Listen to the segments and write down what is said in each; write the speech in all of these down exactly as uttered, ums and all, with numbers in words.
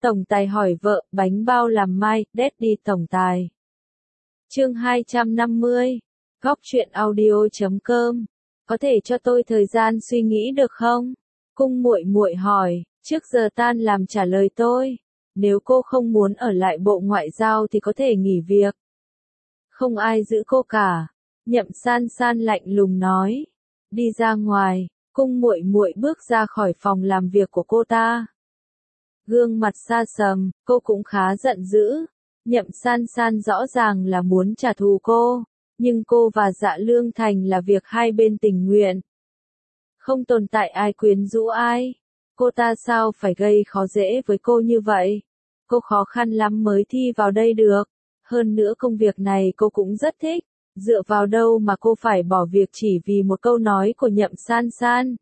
Tổng tài hỏi vợ, bánh bao làm mai, Daddy tổng tài. Chương hai trăm năm mươi. Góc truyện audio chấm com. Có thể cho tôi thời gian suy nghĩ được không? Cung muội muội hỏi, trước giờ tan làm trả lời tôi. Nếu cô không muốn ở lại Bộ Ngoại giao thì có thể nghỉ việc. Không ai giữ cô cả. Nhậm San San lạnh lùng nói. Đi ra ngoài, cung muội muội bước ra khỏi phòng làm việc của cô ta. Gương mặt xa sầm, cô cũng khá giận dữ. Nhậm San San rõ ràng là muốn trả thù cô, nhưng cô và Dạ Lương Thành là việc hai bên tình nguyện. Không tồn tại ai quyến rũ ai. Cô ta sao phải gây khó dễ với cô như vậy? Cô khó khăn lắm mới thi vào đây được. Hơn nữa công việc này cô cũng rất thích. Dựa vào đâu mà cô phải bỏ việc chỉ vì một câu nói của Nhậm San San?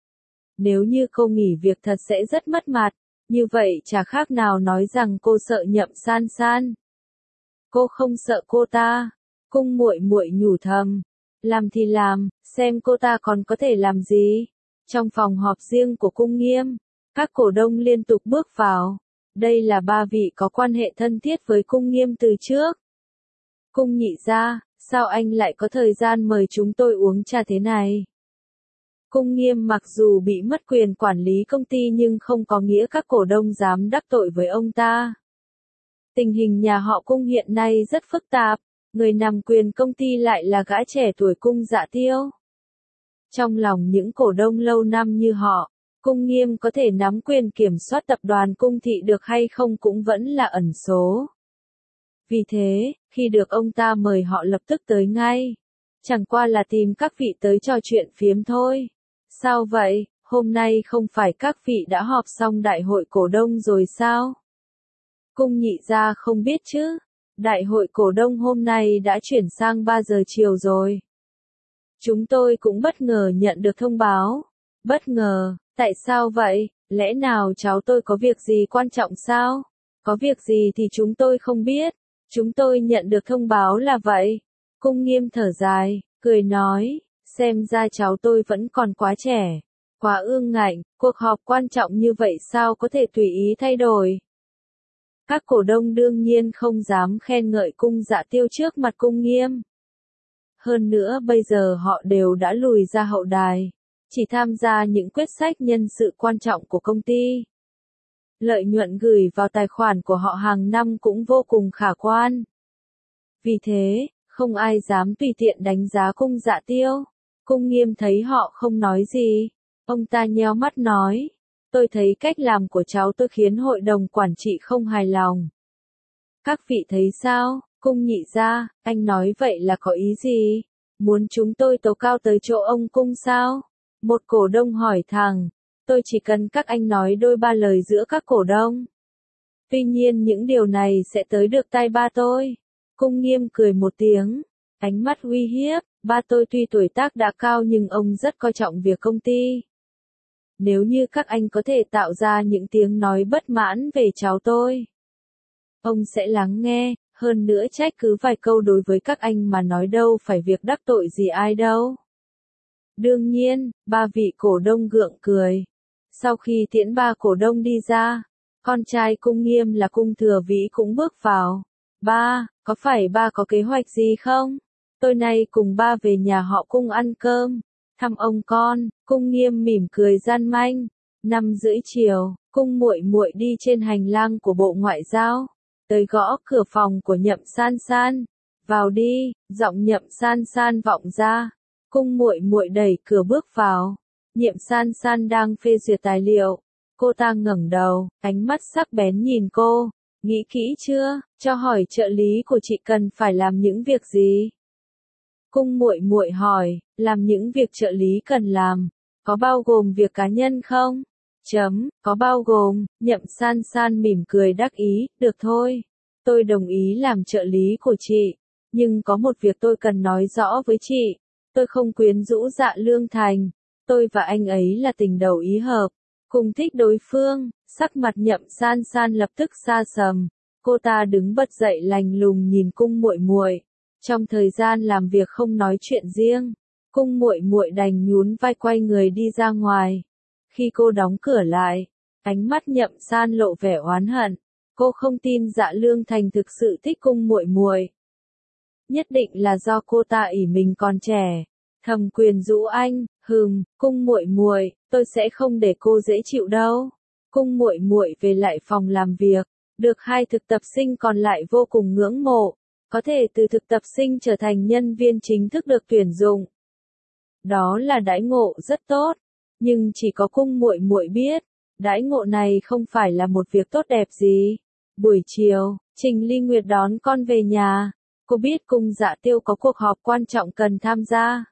Nếu như cô nghỉ việc thật sẽ rất mất mặt. Như vậy chả khác nào nói rằng cô sợ Nhậm San San. Cô không sợ cô ta. Cung muội muội nhủ thầm. Làm thì làm, xem cô ta còn có thể làm gì. Trong phòng họp riêng của Cung Nghiêm, các cổ đông liên tục bước vào. Đây là ba vị có quan hệ thân thiết với Cung Nghiêm từ trước. Cung nhị gia, sao anh lại có thời gian mời chúng tôi uống trà thế này? Cung Nghiêm mặc dù bị mất quyền quản lý công ty nhưng không có nghĩa các cổ đông dám đắc tội với ông ta. Tình hình nhà họ Cung hiện nay rất phức tạp, người nắm quyền công ty lại là gã trẻ tuổi Cung Dạ Tiêu. Trong lòng những cổ đông lâu năm như họ, Cung Nghiêm có thể nắm quyền kiểm soát tập đoàn Cung Thị được hay không cũng vẫn là ẩn số. Vì thế, khi được ông ta mời họ lập tức tới ngay. Chẳng qua là tìm các vị tới trò chuyện phiếm thôi. Sao vậy, hôm nay không phải các vị đã họp xong đại hội cổ đông rồi sao? Cung nhị gia không biết chứ, đại hội cổ đông hôm nay đã chuyển sang ba giờ chiều rồi. Chúng tôi cũng bất ngờ nhận được thông báo. Bất ngờ, tại sao vậy, lẽ nào cháu tôi có việc gì quan trọng sao? Có việc gì thì chúng tôi không biết, chúng tôi nhận được thông báo là vậy. Cung Nghiêm thở dài, cười nói. Xem ra cháu tôi vẫn còn quá trẻ, quá ương ngạnh, cuộc họp quan trọng như vậy sao có thể tùy ý thay đổi. Các cổ đông đương nhiên không dám khen ngợi Cung Dạ Tiêu trước mặt Cung Nghiêm. Hơn nữa bây giờ họ đều đã lùi ra hậu đài, chỉ tham gia những quyết sách nhân sự quan trọng của công ty. Lợi nhuận gửi vào tài khoản của họ hàng năm cũng vô cùng khả quan. Vì thế, không ai dám tùy tiện đánh giá Cung Dạ Tiêu. Cung Nghiêm thấy họ không nói gì. Ông ta nheo mắt nói. Tôi thấy cách làm của cháu tôi khiến hội đồng quản trị không hài lòng. Các vị thấy sao? Cung nhị gia, anh nói vậy là có ý gì? Muốn chúng tôi tố cao tới chỗ ông Cung sao? Một cổ đông hỏi thẳng. Tôi chỉ cần các anh nói đôi ba lời giữa các cổ đông. Tuy nhiên những điều này sẽ tới được tai ba tôi. Cung Nghiêm cười một tiếng. Ánh mắt uy hiếp. Ba tôi tuy tuổi tác đã cao nhưng ông rất coi trọng việc công ty. Nếu như các anh có thể tạo ra những tiếng nói bất mãn về cháu tôi, ông sẽ lắng nghe, hơn nữa trách cứ vài câu đối với các anh mà nói đâu phải việc đắc tội gì ai đâu. Đương nhiên, ba vị cổ đông gượng cười. Sau khi tiễn ba cổ đông đi ra, con trai Cung Nghiêm là Cung Thừa Vĩ cũng bước vào. Ba, có phải ba có kế hoạch gì không? Tôi nay cùng ba về nhà họ Cung ăn cơm, thăm ông con. Cung Nghiêm mỉm cười gian manh. Năm rưỡi chiều, Cung muội muội đi trên hành lang của Bộ Ngoại giao, tới gõ cửa phòng của Nhậm San San. Vào đi, giọng Nhậm San San vọng ra. Cung muội muội đẩy cửa bước vào. Nhậm San San đang phê duyệt tài liệu. Cô ta ngẩng đầu, ánh mắt sắc bén nhìn cô. Nghĩ kỹ chưa, cho hỏi trợ lý của chị cần phải làm những việc gì? Cung muội muội hỏi, làm những việc trợ lý cần làm, có bao gồm việc cá nhân không? Chấm, có bao gồm. Nhậm San San mỉm cười đắc ý, được thôi. Tôi đồng ý làm trợ lý của chị, nhưng có một việc tôi cần nói rõ với chị. Tôi không quyến rũ Dạ Lương Thành, tôi và anh ấy là tình đầu ý hợp, cùng thích đối phương. Sắc mặt Nhậm San San lập tức xa sầm, cô ta đứng bật dậy lạnh lùng nhìn Cung muội muội. Trong thời gian làm việc không nói chuyện riêng, Cung muội muội đành nhún vai quay người đi ra ngoài. Khi cô đóng cửa lại, Ánh mắt Nhậm San lộ vẻ oán hận. Cô không tin Dạ Lương Thành thực sự thích cung muội muội. Nhất định là do cô ta ỷ mình còn trẻ. Thầm quyền rũ anh, hừm, cung muội muội, tôi sẽ không để cô dễ chịu đâu. Cung muội muội về lại phòng làm việc, được hai thực tập sinh còn lại vô cùng ngưỡng mộ, có thể từ thực tập sinh trở thành nhân viên chính thức được tuyển dụng. Đó là đãi ngộ rất tốt, nhưng chỉ có cung muội muội biết, đãi ngộ này không phải là một việc tốt đẹp gì. Buổi chiều, Trình Ly Nguyệt đón con về nhà, cô biết cung Dạ Tiêu có cuộc họp quan trọng cần tham gia.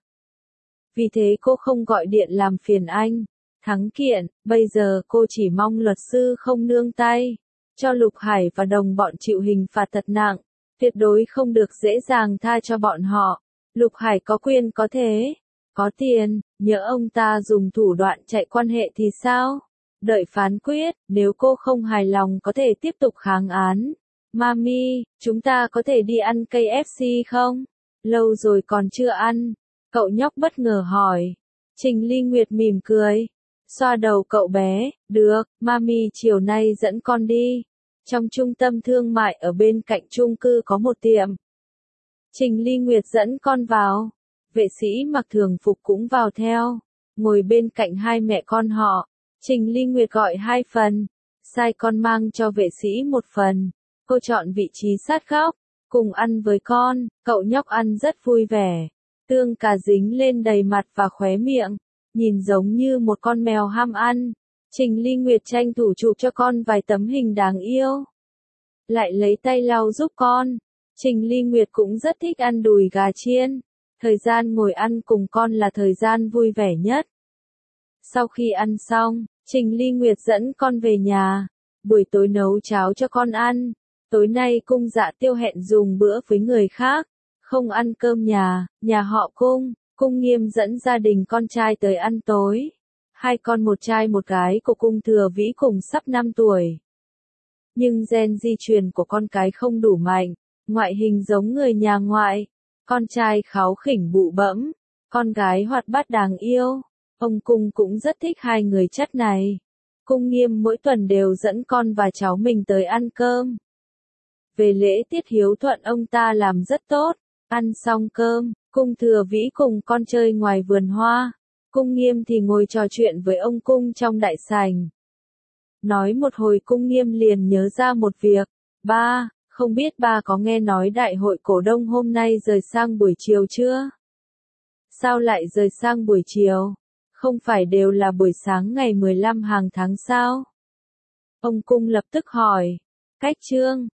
Vì thế cô không gọi điện làm phiền anh. Thắng kiện, bây giờ cô chỉ mong luật sư không nương tay, cho Lục Hải và đồng bọn chịu hình phạt thật nặng, tuyệt đối không được dễ dàng tha cho bọn họ. Lục Hải có quyền có thế, có tiền, nhỡ ông ta dùng thủ đoạn chạy quan hệ thì sao? Đợi phán quyết, nếu cô không hài lòng có thể tiếp tục kháng án. Mami, chúng ta có thể đi ăn ca ép xê không? Lâu rồi còn chưa ăn. Cậu nhóc bất ngờ hỏi. Trình Ly Nguyệt mỉm cười. Xoa đầu cậu bé, được, Mami chiều nay dẫn con đi. Trong trung tâm thương mại ở bên cạnh chung cư có một tiệm. Trình Ly Nguyệt dẫn con vào. Vệ sĩ mặc thường phục cũng vào theo. Ngồi bên cạnh hai mẹ con họ. Trình Ly Nguyệt gọi hai phần. Sai con mang cho vệ sĩ một phần. Cô chọn vị trí sát góc. Cùng ăn với con, cậu nhóc ăn rất vui vẻ. Tương cà dính lên đầy mặt và khóe miệng. Nhìn giống như một con mèo ham ăn. Trình Ly Nguyệt tranh thủ chụp cho con vài tấm hình đáng yêu. Lại lấy tay lau giúp con. Trình Ly Nguyệt cũng rất thích ăn đùi gà chiên. Thời gian ngồi ăn cùng con là thời gian vui vẻ nhất. Sau khi ăn xong, Trình Ly Nguyệt dẫn con về nhà. Buổi tối nấu cháo cho con ăn. Tối nay cung Dạ Tiêu hẹn dùng bữa với người khác. Không ăn cơm nhà, nhà họ cung. Cung Nghiêm dẫn gia đình con trai tới ăn tối. Hai con một trai một gái của cung Thừa Vĩ cùng sắp năm tuổi. Nhưng gen di truyền của con cái không đủ mạnh, ngoại hình giống người nhà ngoại. Con trai kháu khỉnh bụ bẫm, con gái hoạt bát đáng yêu. Ông Cung cũng rất thích hai người chất này. Cung Nghiêm mỗi tuần đều dẫn con và cháu mình tới ăn cơm. Về lễ tiết hiếu thuận ông ta làm rất tốt. Ăn xong cơm, Cung Thừa Vĩ cùng con chơi ngoài vườn hoa. Cung Nghiêm thì ngồi trò chuyện với ông Cung trong đại sảnh. Nói một hồi Cung Nghiêm liền nhớ ra một việc. Ba, không biết ba có nghe nói đại hội cổ đông hôm nay rời sang buổi chiều chưa? Sao lại rời sang buổi chiều? Không phải đều là buổi sáng ngày mười lăm hàng tháng sao? Ông Cung lập tức hỏi. Cách trương,